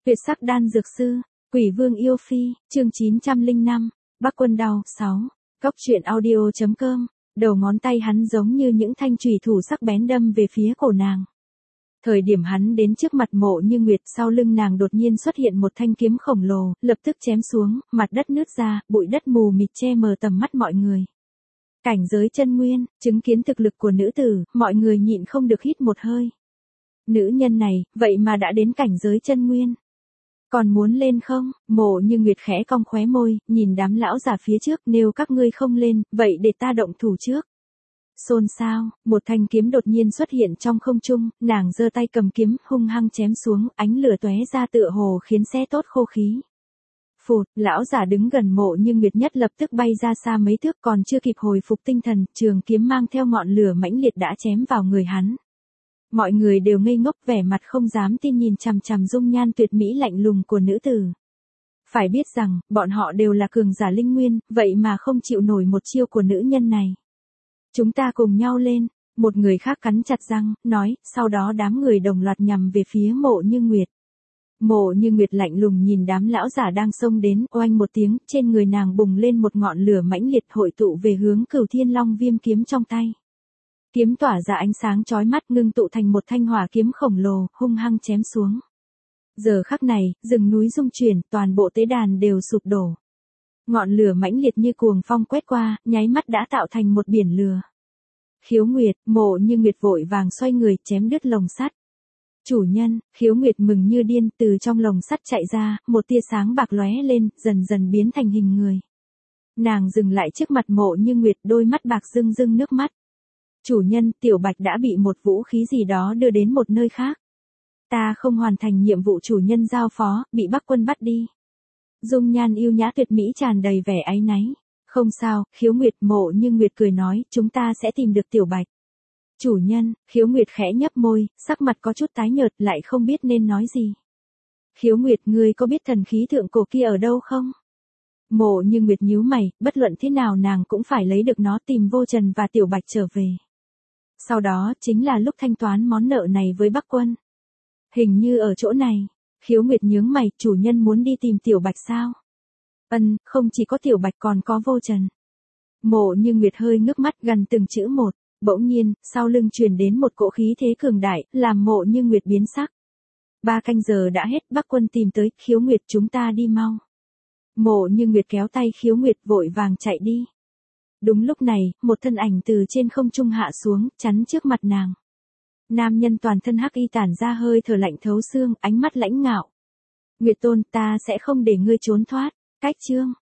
Tuyệt sắc đan dược sư, Quỷ Vương yêu phi, chương 905, Bắc Quân đau, 6. Cốc truyện audio.com, đầu ngón tay hắn giống như những thanh chùy thủ sắc bén đâm về phía cổ nàng. Thời điểm hắn đến trước mặt Mộ Như Nguyệt, sau lưng nàng đột nhiên xuất hiện một thanh kiếm khổng lồ, lập tức chém xuống, mặt đất nứt ra, bụi đất mù mịt che mờ tầm mắt mọi người. Cảnh giới chân nguyên, chứng kiến thực lực của nữ tử, mọi người nhịn không được hít một hơi. Nữ nhân này, vậy mà đã đến cảnh giới chân nguyên. Còn muốn lên không? Mộ Như Nguyệt khẽ cong khóe môi, nhìn đám lão già phía trước, nếu các ngươi không lên, vậy để ta động thủ trước. Xôn xao, một thanh kiếm đột nhiên xuất hiện trong không trung, nàng giơ tay cầm kiếm, hung hăng chém xuống, ánh lửa tóe ra tựa hồ khiến xe tốt khô khí. Phụt, lão giả đứng gần Mộ Như Nguyệt nhất lập tức bay ra xa mấy thước, còn chưa kịp hồi phục tinh thần, trường kiếm mang theo ngọn lửa mãnh liệt đã chém vào người hắn. Mọi người đều ngây ngốc, vẻ mặt không dám tin nhìn chằm chằm dung nhan tuyệt mỹ lạnh lùng của nữ tử. Phải biết rằng, bọn họ đều là cường giả linh nguyên, vậy mà không chịu nổi một chiêu của nữ nhân này. Chúng ta cùng nhau lên, một người khác cắn chặt răng, nói, sau đó đám người đồng loạt nhằm về phía Mộ Như Nguyệt. Mộ Như Nguyệt lạnh lùng nhìn đám lão giả đang xông đến, oanh một tiếng, trên người nàng bùng lên một ngọn lửa mãnh liệt hội tụ về hướng Cửu Thiên Long Viêm kiếm trong tay. Kiếm tỏa ra ánh sáng chói mắt, ngưng tụ thành một thanh hỏa kiếm khổng lồ, hung hăng chém xuống. Giờ khắc này, rừng núi rung chuyển, toàn bộ tế đàn đều sụp đổ. Ngọn lửa mãnh liệt như cuồng phong quét qua, nháy mắt đã tạo thành một biển lửa. Khiếu Nguyệt, Mộ Như Nguyệt vội vàng xoay người, chém đứt lồng sắt. Chủ nhân, Khiếu Nguyệt mừng như điên, từ trong lồng sắt chạy ra, một tia sáng bạc lóe lên, dần dần biến thành hình người. Nàng dừng lại trước mặt Mộ Như Nguyệt, đôi mắt bạc rưng rưng nước mắt. Chủ nhân, Tiểu Bạch đã bị một vũ khí gì đó đưa đến một nơi khác. Ta không hoàn thành nhiệm vụ chủ nhân giao phó, bị Bắc Quân bắt đi. Dung nhan yêu nhã tuyệt mỹ tràn đầy vẻ áy náy. Không sao, Khiếu Nguyệt. Mộ Như Nguyệt cười nói, chúng ta sẽ tìm được Tiểu Bạch. Chủ nhân, Khiếu Nguyệt khẽ nhấp môi, sắc mặt có chút tái nhợt, lại không biết nên nói gì. Khiếu Nguyệt, ngươi có biết thần khí thượng cổ kia ở đâu không? Mộ Như Nguyệt nhíu mày, bất luận thế nào nàng cũng phải lấy được nó, tìm Vô Trần và Tiểu Bạch trở về. Sau đó, chính là lúc thanh toán món nợ này với Bắc Quân. Hình như ở chỗ này. Khiếu Nguyệt nhướng mày, chủ nhân muốn đi tìm Tiểu Bạch sao? Không chỉ có Tiểu Bạch còn có Vô Trần. Mộ Như Nguyệt hơi ngước mắt gần từng chữ một, bỗng nhiên, sau lưng truyền đến một cỗ khí thế cường đại, làm Mộ Như Nguyệt biến sắc. 3 canh giờ đã hết, Bắc Quân tìm tới, Khiếu Nguyệt chúng ta đi mau. Mộ Như Nguyệt kéo tay Khiếu Nguyệt vội vàng chạy đi. Đúng lúc này, một thân ảnh từ trên không trung hạ xuống, chắn trước mặt nàng. Nam nhân toàn thân hắc y tản ra hơi thở lạnh thấu xương, ánh mắt lãnh ngạo. Nguyệt Tôn, ta sẽ không để ngươi trốn thoát. Cách chương